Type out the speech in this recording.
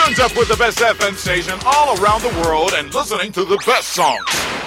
Tuned up with the best FM station all around the world and listening to the best songs.